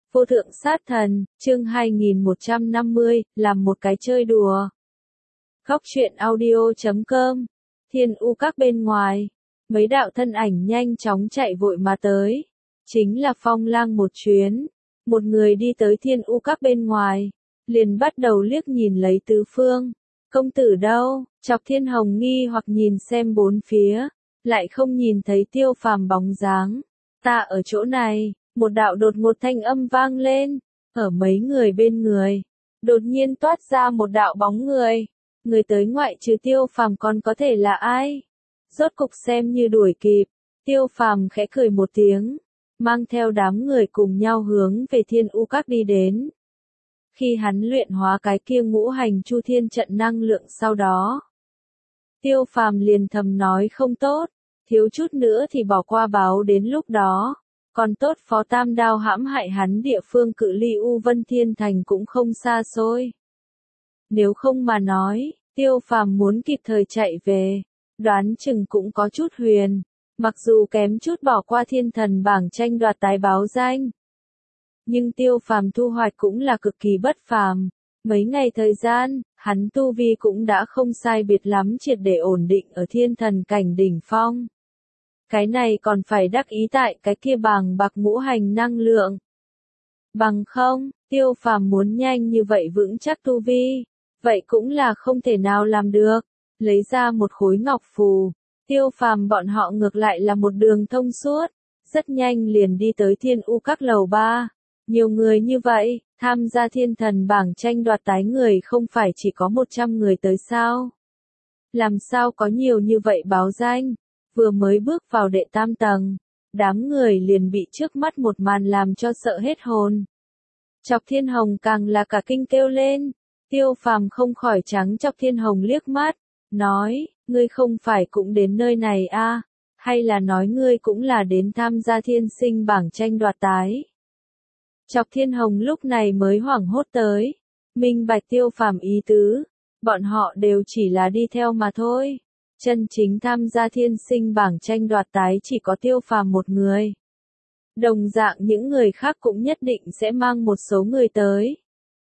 Vô thượng sát thần, chương 2150, làm một cái chơi đùa. Góc truyện audio.com. Thiên u các bên ngoài, mấy đạo thân ảnh nhanh chóng chạy vội mà tới. Chính là Phong Lang một chuyến. Một người đi tới thiên u các bên ngoài, liền bắt đầu liếc nhìn lấy tứ phương. Công tử đâu? Chọc Thiên Hồng nghi hoặc nhìn xem bốn phía, lại không nhìn thấy Tiêu Phàm bóng dáng. Ta ở chỗ này. Một đạo đột ngột thanh âm vang lên, ở mấy người bên người, đột nhiên toát ra một đạo bóng người. Người tới ngoại trừ Tiêu Phàm còn có thể là ai? Rốt cục xem như đuổi kịp, Tiêu Phàm khẽ cười một tiếng, mang theo đám người cùng nhau hướng về Thiên U Các đi đến. Khi hắn luyện hóa cái kia ngũ hành chu thiên trận năng lượng sau đó, Tiêu Phàm liền thầm nói không tốt, thiếu chút nữa thì bỏ qua báo đến lúc đó. Còn tốt Phó Tam Đao hãm hại hắn địa phương cự ly U Vân Thiên Thành cũng không xa xôi. Nếu không mà nói, Tiêu Phàm muốn kịp thời chạy về, đoán chừng cũng có chút huyền, mặc dù kém chút bỏ qua thiên thần bảng tranh đoạt tái báo danh. Nhưng Tiêu Phàm thu hoạch cũng là cực kỳ bất phàm, mấy ngày thời gian, hắn tu vi cũng đã không sai biệt lắm triệt để ổn định ở thiên thần cảnh đỉnh phong. Cái này còn phải đắc ý tại cái kia bàng bạc ngũ hành năng lượng. Bằng không, Tiêu Phàm muốn nhanh như vậy vững chắc tu vi, vậy cũng là không thể nào làm được. Lấy ra một khối ngọc phù, Tiêu Phàm bọn họ ngược lại là một đường thông suốt, rất nhanh liền đi tới Thiên U Các lầu 3. Nhiều người như vậy, tham gia thiên thần bảng tranh đoạt tái người không phải chỉ có 100 người tới sao? Làm sao có nhiều như vậy báo danh? Vừa mới bước vào đệ tam tầng, đám người liền bị trước mắt một màn làm cho sợ hết hồn. Chọc Thiên Hồng càng là cả kinh kêu lên, Tiêu Phàm không khỏi trắng chọc Thiên Hồng liếc mắt, nói, ngươi không phải cũng đến nơi này à, hay là nói ngươi cũng là đến tham gia thiên sinh bảng tranh đoạt tái. Chọc Thiên Hồng lúc này mới hoảng hốt tới, minh bạch Tiêu Phàm ý tứ, bọn họ đều chỉ là đi theo mà thôi. Chân chính tham gia thiên sinh bảng tranh đoạt tái chỉ có Tiêu Phàm một người. Đồng dạng những người khác cũng nhất định sẽ mang một số người tới.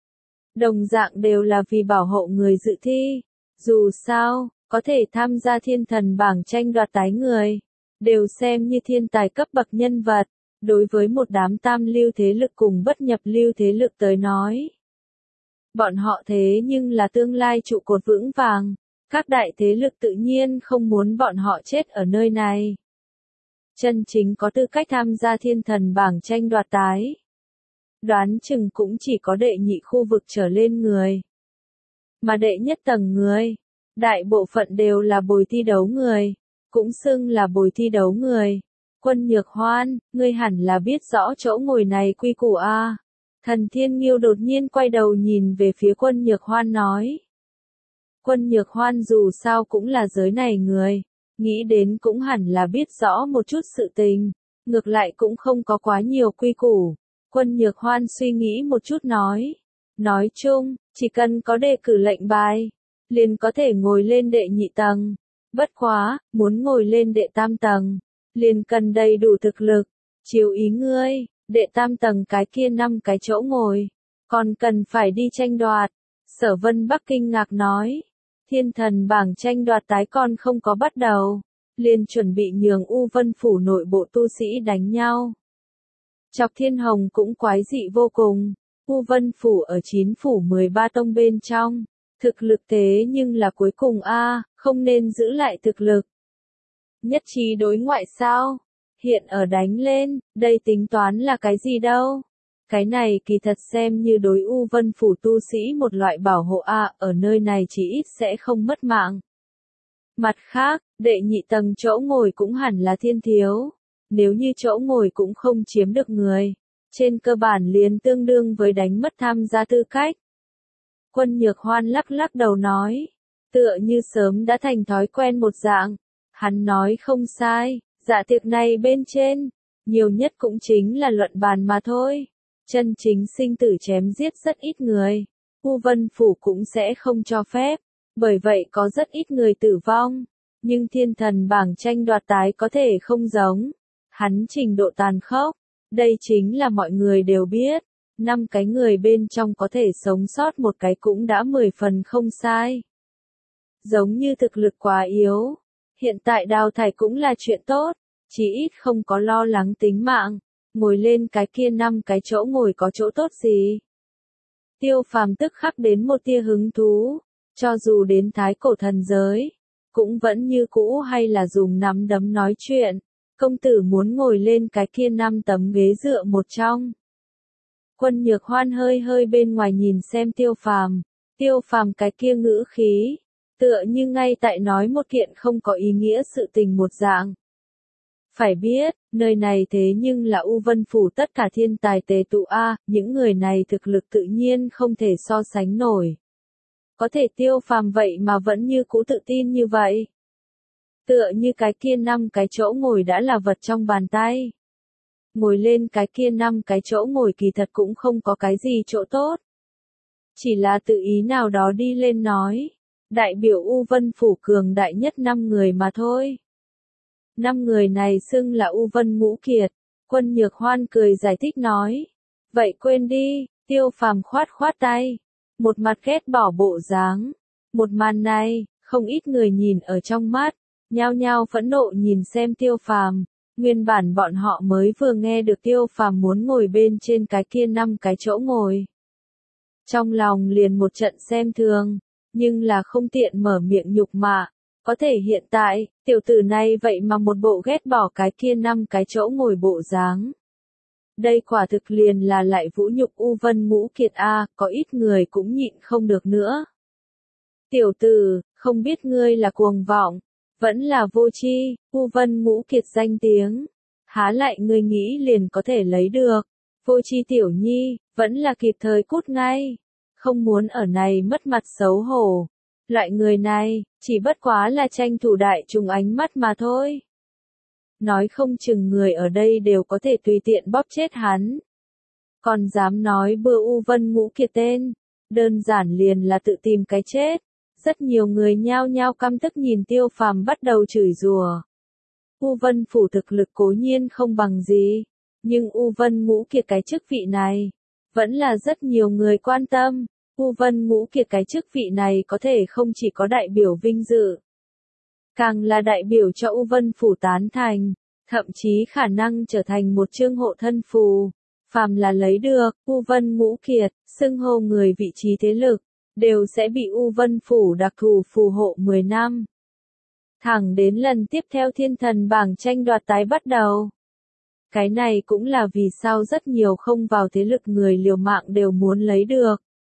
Đồng dạng đều là vì bảo hộ người dự thi. Dù sao, có thể tham gia thiên thần bảng tranh đoạt tái người, đều xem như thiên tài cấp bậc nhân vật. Đối với một đám tam lưu thế lực cùng bất nhập lưu thế lực tới nói, bọn họ thế nhưng là tương lai trụ cột vững vàng. Các đại thế lực tự nhiên không muốn bọn họ chết ở nơi này. Chân chính có tư cách tham gia thiên thần bảng tranh đoạt tái, đoán chừng cũng chỉ có đệ nhị khu vực trở lên người. Mà đệ nhất tầng người, đại bộ phận đều là bồi thi đấu người, cũng xưng là bồi thi đấu người. Quân Nhược Hoan, ngươi hẳn là biết rõ chỗ ngồi này quy củ a. Thần Thiên Nghiêu đột nhiên quay đầu nhìn về phía Quân Nhược Hoan nói. Quân Nhược Hoan dù sao cũng là giới này người, nghĩ đến cũng hẳn là biết rõ một chút sự tình, ngược lại cũng không có quá nhiều quy củ. Quân Nhược Hoan suy nghĩ một chút nói chung, chỉ cần có đề cử lệnh bài, liền có thể ngồi lên đệ nhị tầng. Bất quá, muốn ngồi lên đệ tam tầng, liền cần đầy đủ thực lực. Chiếu ý ngươi, đệ tam tầng cái kia 5 cái chỗ ngồi, còn cần phải đi tranh đoạt. Sở Vân Bắc kinh ngạc nói. Thiên thần bảng tranh đoạt tái còn không có bắt đầu, liền chuẩn bị nhường U Vân Phủ nội bộ tu sĩ đánh nhau. Chọc Thiên Hồng cũng quái dị vô cùng, U Vân Phủ ở 9 phủ 13 tông bên trong, thực lực thế nhưng là cuối cùng không nên giữ lại thực lực. Nhất trí đối ngoại sao? Hiện ở đánh lên, đây tính toán là cái gì đâu? Cái này kỳ thật xem như đối U Vân Phủ tu sĩ một loại bảo hộ ở nơi này chỉ ít sẽ không mất mạng. Mặt khác, đệ nhị tầng chỗ ngồi cũng hẳn là thiên thiếu. Nếu như chỗ ngồi cũng không chiếm được người, trên cơ bản liền tương đương với đánh mất tham gia tư cách. Quân Nhược Hoan lắc lắc đầu nói, tựa như sớm đã thành thói quen một dạng. Hắn nói không sai, dạ tiệc này bên trên, nhiều nhất cũng chính là luận bàn mà thôi. Chân chính sinh tử chém giết rất ít người, U Vân Phủ cũng sẽ không cho phép, bởi vậy có rất ít người tử vong. Nhưng thiên thần bảng tranh đoạt tái có thể không giống, hắn trình độ tàn khốc, đây chính là mọi người đều biết. 5 cái người bên trong có thể sống sót một cái cũng đã 10 phần không sai. Giống như thực lực quá yếu. Hiện tại đào thải cũng là chuyện tốt, chí ít không có lo lắng tính mạng. Ngồi lên cái kia 5 cái chỗ ngồi có chỗ tốt gì? Tiêu Phàm tức khắc đến một tia hứng thú, cho dù đến thái cổ thần giới, cũng vẫn như cũ hay là dùng nắm đấm nói chuyện. Công tử muốn ngồi lên cái kia 5 tấm ghế dựa một trong. Quân Nhược Hoan hơi hơi bên ngoài nhìn xem Tiêu Phàm cái kia ngữ khí, tựa như ngay tại nói một kiện không có ý nghĩa sự tình một dạng. Phải biết, nơi này thế nhưng là U Vân Phủ tất cả thiên tài tề tụ a, những người này thực lực tự nhiên không thể so sánh nổi. Có thể Tiêu Phàm vậy mà vẫn như cũ tự tin như vậy. Tựa như cái kia 5 cái chỗ ngồi đã là vật trong bàn tay. Ngồi lên cái kia 5 cái chỗ ngồi kỳ thật cũng không có cái gì chỗ tốt. Chỉ là tự ý nào đó đi lên nói. Đại biểu U Vân Phủ cường đại nhất 5 người mà thôi. 5 người này xưng là U Vân Ngũ Kiệt. Quân Nhược Hoan cười giải thích nói. Vậy quên đi, Tiêu Phàm khoát khoát tay. Một mặt ghét bỏ bộ dáng. Một màn này, không ít người nhìn ở trong mắt. Nhao nhao phẫn nộ nhìn xem Tiêu Phàm. Nguyên bản bọn họ mới vừa nghe được Tiêu Phàm muốn ngồi bên trên cái kia 5 cái chỗ ngồi. Trong lòng liền một trận xem thường, nhưng là không tiện mở miệng nhục mạ. Có thể hiện tại, tiểu tử này vậy mà một bộ ghét bỏ cái kia 5 cái chỗ ngồi bộ dáng. Đây quả thực liền là lại vũ nhục U Vân Ngũ Kiệt a, có ít người cũng nhịn không được nữa. Tiểu tử, không biết ngươi là cuồng vọng, vẫn là vô tri, U Vân Ngũ Kiệt danh tiếng, há lại ngươi nghĩ liền có thể lấy được. Vô tri tiểu nhi, vẫn là kịp thời cút ngay, không muốn ở này mất mặt xấu hổ. Loại người này, chỉ bất quá là tranh thủ đại chúng ánh mắt mà thôi. Nói không chừng người ở đây đều có thể tùy tiện bóp chết hắn. Còn dám nói bừa U Vân Ngũ Kiệt tên, đơn giản liền là tự tìm cái chết. Rất nhiều người nhao nhao căm tức nhìn Tiêu Phàm bắt đầu chửi rủa. U Vân Phủ thực lực cố nhiên không bằng gì, nhưng U Vân Ngũ Kiệt cái chức vị này, vẫn là rất nhiều người quan tâm. U Vân Ngũ Kiệt cái chức vị này có thể không chỉ có đại biểu vinh dự, càng là đại biểu cho U Vân Phủ tán thành, thậm chí khả năng trở thành một chương hộ thân phù. Phàm là lấy được U Vân Ngũ Kiệt, xưng hô người vị trí thế lực, đều sẽ bị U Vân Phủ đặc thù phù hộ 10 năm. Thẳng đến lần tiếp theo thiên thần bảng tranh đoạt tái bắt đầu. Cái này cũng là vì sao rất nhiều không vào thế lực người liều mạng đều muốn lấy được.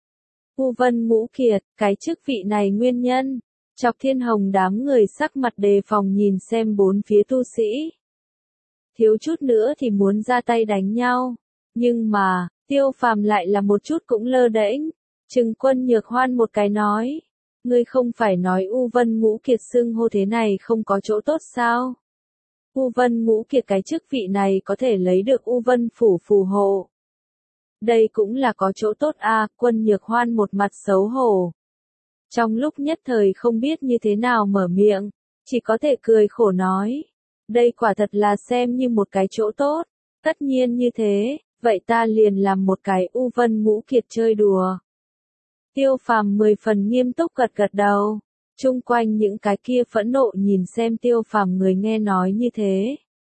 U Vân Ngũ Kiệt, cái chức vị này nguyên nhân, chọc Thiên Hồng đám người sắc mặt đề phòng nhìn xem bốn phía tu sĩ. Thiếu chút nữa thì muốn ra tay đánh nhau, nhưng mà, Tiêu Phàm lại là một chút cũng lơ đễnh. Trừng Quân Nhược Hoan một cái nói, ngươi không phải nói U Vân Ngũ Kiệt xưng hô thế này không có chỗ tốt sao? U Vân Ngũ Kiệt cái chức vị này có thể lấy được U Vân Phủ phù hộ. Đây cũng là có chỗ tốt a, Quân Nhược Hoan một mặt xấu hổ. Trong lúc nhất thời không biết như thế nào mở miệng, chỉ có thể cười khổ nói. Đây quả thật là xem như một cái chỗ tốt, tất nhiên như thế, vậy ta liền làm một cái U Vân Ngũ Kiệt chơi đùa. Tiêu Phàm 10 phần nghiêm túc gật gật đầu, chung quanh những cái kia phẫn nộ nhìn xem Tiêu Phàm người nghe nói như thế.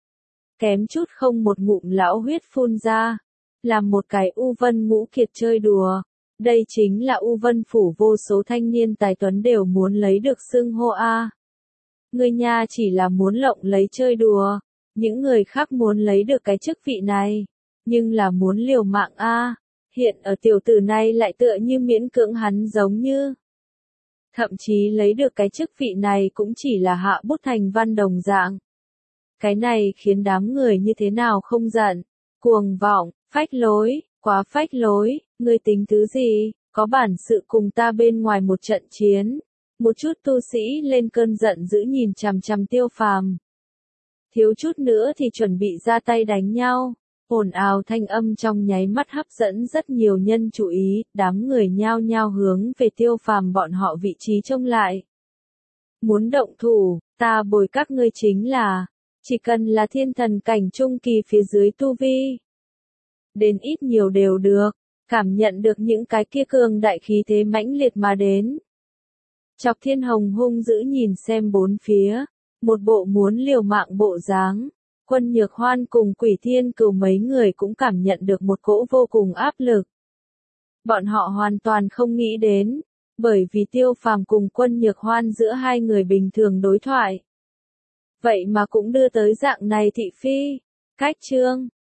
Kém chút không một ngụm lão huyết phun ra, làm một cái U Vân Ngũ Kiệt chơi đùa. Đây chính là U Vân Phủ vô số thanh niên tài tuấn đều muốn lấy được xưng hô a. Người nhà chỉ là muốn lộng lấy chơi đùa, những người khác muốn lấy được cái chức vị này, nhưng là muốn liều mạng a. Hiện ở tiểu tử này lại tựa như miễn cưỡng hắn giống như. Thậm chí lấy được cái chức vị này cũng chỉ là hạ bút thành văn đồng dạng. Cái này khiến đám người như thế nào không giận, cuồng vọng, phách lối, quá phách lối, ngươi tính thứ gì, có bản sự cùng ta bên ngoài một trận chiến. Một chút tu sĩ lên cơn giận dữ nhìn chằm chằm Tiêu Phàm. Thiếu chút nữa thì chuẩn bị ra tay đánh nhau. Ồn ào thanh âm trong nháy mắt hấp dẫn rất nhiều nhân chú ý, đám người nhao nhao hướng về Tiêu Phàm bọn họ vị trí trông lại. Muốn động thủ, ta bồi các ngươi chính là, chỉ cần là thiên thần cảnh trung kỳ phía dưới tu vi. đến ít nhiều đều được, cảm nhận được những cái kia cường đại khí thế mãnh liệt mà đến. Chọc Thiên Hồng hung dữ nhìn xem bốn phía, một bộ muốn liều mạng bộ dáng. Quân Nhược Hoan cùng Quỷ Thiên Cừu mấy người cũng cảm nhận được một cỗ vô cùng áp lực. Bọn họ hoàn toàn không nghĩ đến, bởi vì Tiêu Phàm cùng Quân Nhược Hoan giữa hai người bình thường đối thoại. Vậy mà cũng đưa tới dạng này thị phi. Cách chương